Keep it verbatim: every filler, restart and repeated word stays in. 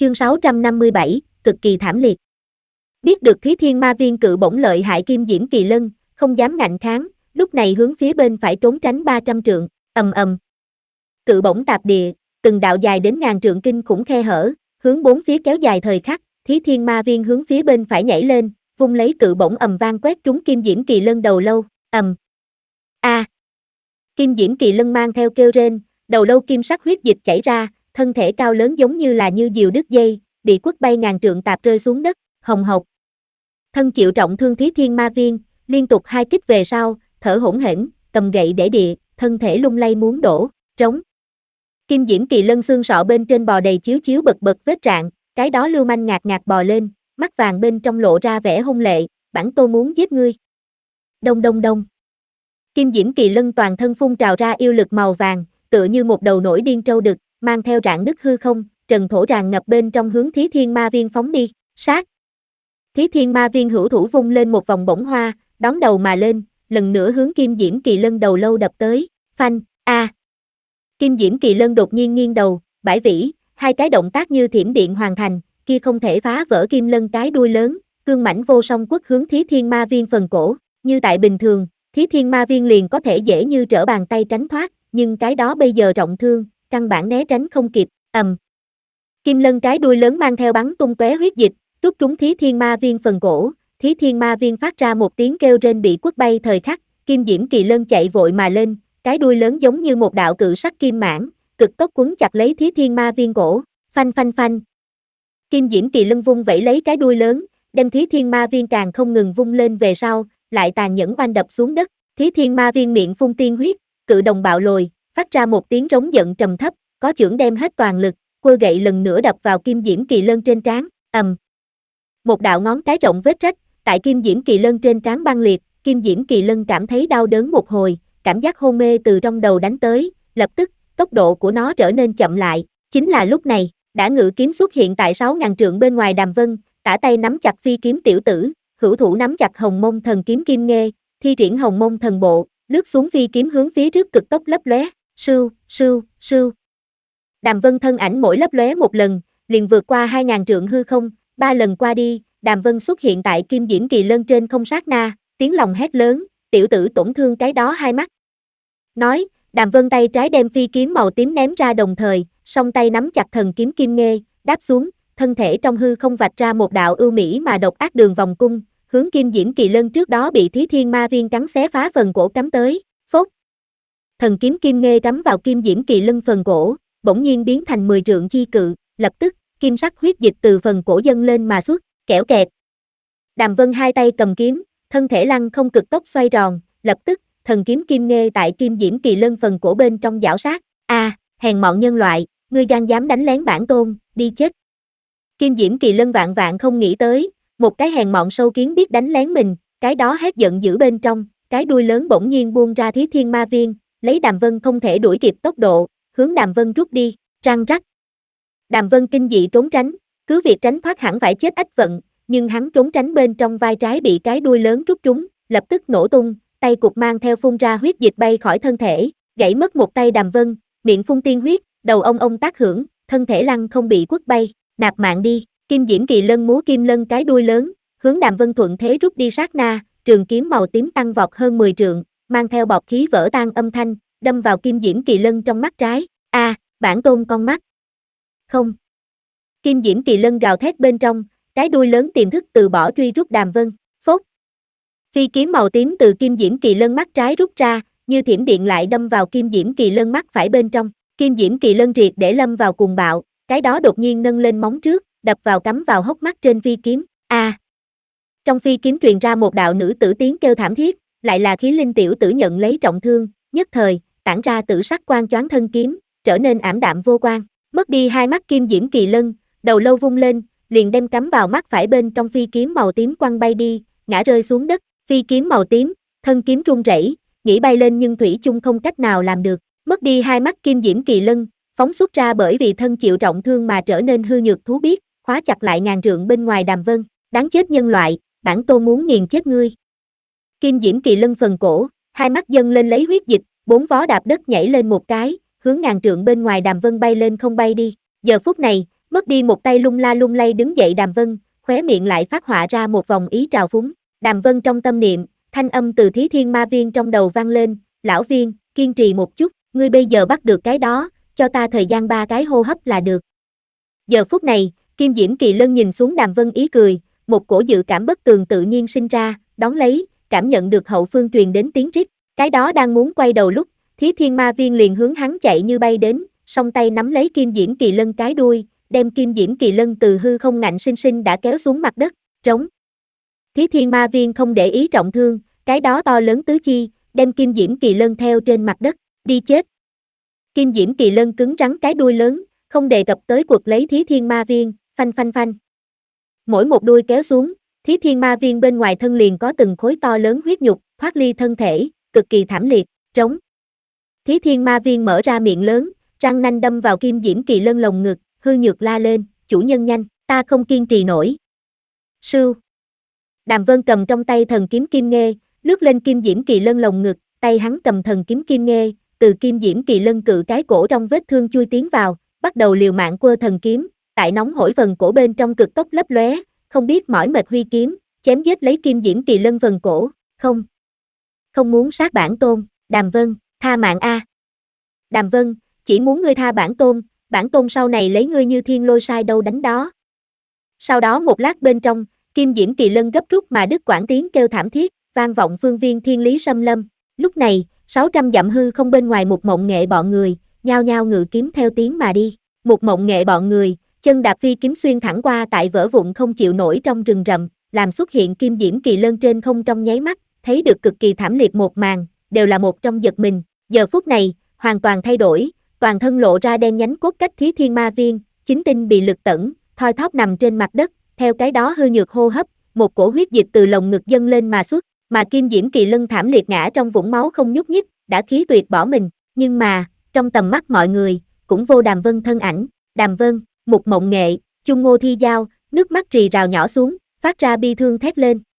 Chương sáu trăm năm mươi bảy, cực kỳ thảm liệt. Biết được Thí Thiên Ma Viên cự bổng lợi hại Kim Diễm Kỳ Lân, không dám ngạnh kháng, lúc này hướng phía bên phải trốn tránh ba trăm trượng, ầm ầm. Cự bổng tạp địa, từng đạo dài đến ngàn trượng kinh khủng khe hở, hướng bốn phía kéo dài thời khắc, Thí Thiên Ma Viên hướng phía bên phải nhảy lên, vung lấy cự bổng ầm vang quét trúng Kim Diễm Kỳ Lân đầu lâu, ầm. A. À. Kim Diễm Kỳ Lân mang theo kêu rên, đầu lâu kim sắc huyết dịch chảy ra, thân thể cao lớn giống như là như diều đứt dây, bị quất bay ngàn trượng tạp rơi xuống đất, hồng hộc. Thân chịu trọng thương Thí Thiên Ma Viên, liên tục hai kích về sau, thở hổn hển, cầm gậy để địa, thân thể lung lay muốn đổ, trống. Kim Diễm Kỳ Lân xương sọ bên trên bò đầy chiếu chiếu bật bật vết rạn, cái đó lưu manh ngạc ngạc bò lên, mắt vàng bên trong lộ ra vẻ hung lệ, bản tô muốn giết ngươi. Đông đông đông. Kim Diễm Kỳ Lân toàn thân phun trào ra yêu lực màu vàng, tựa như một đầu nổi điên trâu đực, mang theo rạn nứt hư không, trần thổ tràn ngập bên trong hướng Thí Thiên Ma Viên phóng đi, sát. Thí Thiên Ma Viên hữu thủ vung lên một vòng bổng hoa, đón đầu mà lên, lần nữa hướng Kim Diễm Kỳ Lân đầu lâu đập tới, phanh, a. À. Kim Diễm Kỳ Lân đột nhiên nghiêng đầu, bãi vĩ, hai cái động tác như thiểm điện hoàn thành, kia không thể phá vỡ Kim Lân cái đuôi lớn, cương mãnh vô song quất hướng Thí Thiên Ma Viên phần cổ, như tại bình thường, Thí Thiên Ma Viên liền có thể dễ như trở bàn tay tránh thoát, nhưng cái đó bây giờ trọng thương, căn bản né tránh không kịp, ầm. Kim Lân cái đuôi lớn mang theo bắn tung tóe huyết dịch, rút trúng Thí Thiên Ma Viên phần cổ, Thí Thiên Ma Viên phát ra một tiếng kêu rên bị quất bay thời khắc, Kim Diễm Kỳ Lân chạy vội mà lên, cái đuôi lớn giống như một đạo cự sắc kim mãng, cực tốc quấn chặt lấy Thí Thiên Ma Viên cổ, phanh phanh phanh. Kim Diễm Kỳ Lân vung vẩy lấy cái đuôi lớn, đem Thí Thiên Ma Viên càng không ngừng vung lên về sau, lại tàn nhẫn oanh đập xuống đất, Thí Thiên Ma Viên miệng phun tiên huyết, cự đồng bạo lồi, phát ra một tiếng rống giận trầm thấp, có chưởng đem hết toàn lực, quơ gậy lần nữa đập vào Kim Diễm Kỳ Lân trên trán, ầm. Một đạo ngón cái rộng vết rách, tại Kim Diễm Kỳ Lân trên trán băng liệt, Kim Diễm Kỳ Lân cảm thấy đau đớn một hồi, cảm giác hôn mê từ trong đầu đánh tới, lập tức, tốc độ của nó trở nên chậm lại, chính là lúc này, đã ngự kiếm xuất hiện tại sáu ngàn trượng bên ngoài Đàm Vân, tả tay nắm chặt phi kiếm tiểu tử, hữu thủ nắm chặt Hồng Mông Thần Kiếm Kim Nghê, thi triển Hồng Mông Thần Bộ, lướt xuống phi kiếm hướng phía trước cực tốc lấp lóe, sưu, sưu, sưu. Đàm Vân thân ảnh mỗi lấp lóe một lần, liền vượt qua hai ngàn trượng hư không, ba lần qua đi, Đàm Vân xuất hiện tại Kim Diễm Kỳ Lân trên không sát na, tiếng lòng hét lớn, tiểu tử tổn thương cái đó hai mắt. Nói, Đàm Vân tay trái đem phi kiếm màu tím ném ra đồng thời, song tay nắm chặt thần kiếm Kim Nghê, đáp xuống, thân thể trong hư không vạch ra một đạo ưu mỹ mà độc ác đường vòng cung, hướng Kim Diễm Kỳ Lân trước đó bị Thí Thiên Ma Viên cắn xé phá phần cổ cắm tới, phốt. Thần kiếm Kim Nghê cắm vào Kim Diễm Kỳ Lân phần cổ, bỗng nhiên biến thành mười trượng chi cự, lập tức, kim sắc huyết dịch từ phần cổ dâng lên mà xuất, kẽo kẹt. Đàm Vân hai tay cầm kiếm, thân thể lăng không cực tốc xoay tròn, lập tức, thần kiếm Kim Nghê tại Kim Diễm Kỳ Lân phần cổ bên trong giảo sát, a, à, hèn mọn nhân loại, ngươi gan dám đánh lén bản tôn, đi chết. Kim Diễm Kỳ Lân vạn vạn không nghĩ tới, một cái hèn mọn sâu kiến biết đánh lén mình, cái đó hét giận dữ bên trong, cái đuôi lớn bỗng nhiên buông ra Thí Thiên Ma Viên, lấy Đàm Vân không thể đuổi kịp tốc độ, hướng Đàm Vân rút đi, răng rắc. Đàm Vân kinh dị trốn tránh, cứ việc tránh thoát hẳn phải chết ách vận, nhưng hắn trốn tránh bên trong vai trái bị cái đuôi lớn rút trúng, lập tức nổ tung, tay cụt mang theo phun ra huyết dịch bay khỏi thân thể, gãy mất một tay Đàm Vân, miệng phun tiên huyết, đầu ông ông tác hưởng, thân thể lăn không bị quất bay, nạp mạng đi. Kim Diễm Kỳ Lân múa kim lân cái đuôi lớn, hướng Đàm Vân thuận thế rút đi sát na, trường kiếm màu tím tăng vọt hơn mười trượng, mang theo bọt khí vỡ tan âm thanh, đâm vào Kim Diễm Kỳ Lân trong mắt trái. A, à, bản tôn con mắt. Không. Kim Diễm Kỳ Lân gào thét bên trong, cái đuôi lớn tiềm thức từ bỏ truy rút Đàm Vân, phốt. Phi kiếm màu tím từ Kim Diễm Kỳ Lân mắt trái rút ra, như thiểm điện lại đâm vào Kim Diễm Kỳ Lân mắt phải bên trong, Kim Diễm Kỳ Lân triệt để lâm vào cuồng bạo, cái đó đột nhiên nâng lên móng trước, đập vào cắm vào hốc mắt trên phi kiếm, a. À. Trong phi kiếm truyền ra một đạo nữ tử tiếng kêu thảm thiết, lại là Khí Linh tiểu tử nhận lấy trọng thương, nhất thời, tản ra tử sắc quang choáng thân kiếm, trở nên ảm đạm vô quang, mất đi hai mắt Kim Diễm Kỳ Lân, đầu lâu vung lên, liền đem cắm vào mắt phải bên trong phi kiếm màu tím quăng bay đi, ngã rơi xuống đất, phi kiếm màu tím, thân kiếm run rẩy, nghĩ bay lên nhưng thủy chung không cách nào làm được, mất đi hai mắt Kim Diễm Kỳ Lân, phóng xuất ra bởi vì thân chịu trọng thương mà trở nên hư nhược thú biết, khóa chặt lại ngàn trượng bên ngoài Đàm Vân, đáng chết nhân loại, bản tôn muốn nghiền chết ngươi. Kim Diễm Kỳ Lân phần cổ, hai mắt dâng lên lấy huyết dịch, bốn vó đạp đất nhảy lên một cái, hướng ngàn trượng bên ngoài Đàm Vân bay lên không bay đi. Giờ phút này, Mất đi một tay lung la lung lay đứng dậy Đàm Vân, khóe miệng lại phát họa ra một vòng ý trào phúng. Đàm Vân trong tâm niệm, thanh âm từ Thí Thiên Ma Viên trong đầu vang lên, lão viên, kiên trì một chút, ngươi bây giờ bắt được cái đó, cho ta thời gian ba cái hô hấp là được. Giờ phút này, Kim Diễm Kỳ Lân nhìn xuống Đàm Vân ý cười, một cổ dự cảm bất tường tự nhiên sinh ra, đón lấy, cảm nhận được hậu phương truyền đến tiếng rít, cái đó đang muốn quay đầu lúc, Thí Thiên Ma Viên liền hướng hắn chạy như bay đến, song tay nắm lấy Kim Diễm Kỳ Lân cái đuôi, đem Kim Diễm Kỳ Lân từ hư không ngạnh sinh sinh đã kéo xuống mặt đất, trống. Thí Thiên Ma Viên không để ý trọng thương, cái đó to lớn tứ chi, đem Kim Diễm Kỳ Lân theo trên mặt đất, đi chết. Kim Diễm Kỳ Lân cứng rắn cái đuôi lớn, không đề cập tới quật lấy Thí Thiên Ma Viên, phanh phanh phanh. Mỗi một đuôi kéo xuống, Thí Thiên Ma Viên bên ngoài thân liền có từng khối to lớn huyết nhục, thoát ly thân thể, cực kỳ thảm liệt, trống. Thí Thiên Ma Viên mở ra miệng lớn, răng nanh đâm vào Kim Diễm Kỳ Lân lồng ngực, hư nhược la lên, chủ nhân nhanh, ta không kiên trì nổi. Sưu. Đàm Vân cầm trong tay thần kiếm Kim Nghê, lướt lên Kim Diễm Kỳ Lân lồng ngực, tay hắn cầm thần kiếm Kim Nghê, từ Kim Diễm Kỳ Lân cự cái cổ trong vết thương chui tiến vào, bắt đầu liều mạng quơ thần kiếm, tại nóng hổi phần cổ bên trong cực tốc lấp lóe, không biết mỏi mệt huy kiếm, chém giết lấy Kim Diễm Kỳ Lân phần cổ, không. Không muốn sát bản tôn, Đàm Vân, tha mạng a. Đàm Vân, chỉ muốn ngươi tha bản tôn, bản tôn sau này lấy ngươi như thiên lôi sai đâu đánh đó. Sau đó một lát bên trong, Kim Diễm Kỳ Lân gấp rút mà đứt quãng tiếng kêu thảm thiết, vang vọng phương viên thiên lý xâm lâm. Lúc này, sáu trăm dặm hư không bên ngoài một mộng nghệ bọn người, nhao nhao ngự kiếm theo tiếng mà đi. Một mộng nghệ bọn người, chân đạp phi kiếm xuyên thẳng qua tại vỡ vụn không chịu nổi trong rừng rậm, làm xuất hiện Kim Diễm Kỳ Lân trên không trong nháy mắt, thấy được cực kỳ thảm liệt một màn, đều là một trong giật mình. Giờ phút này, hoàn toàn thay đổi, toàn thân lộ ra đen nhánh cốt cách Thí Thiên Ma Viên, chính tinh bị lực tẩn, thoi thóp nằm trên mặt đất, theo cái đó hư nhược hô hấp, một cổ huyết dịch từ lồng ngực dâng lên mà xuất, mà Kim Diễm Kỳ Lân thảm liệt ngã trong vũng máu không nhúc nhích, đã khí tuyệt bỏ mình, nhưng mà, trong tầm mắt mọi người, cũng vô Đàm Vân thân ảnh, Đàm Vân, Mục Mộng Nghệ, Chung Ngô Thi Giao, nước mắt rì rào nhỏ xuống, phát ra bi thương thét lên.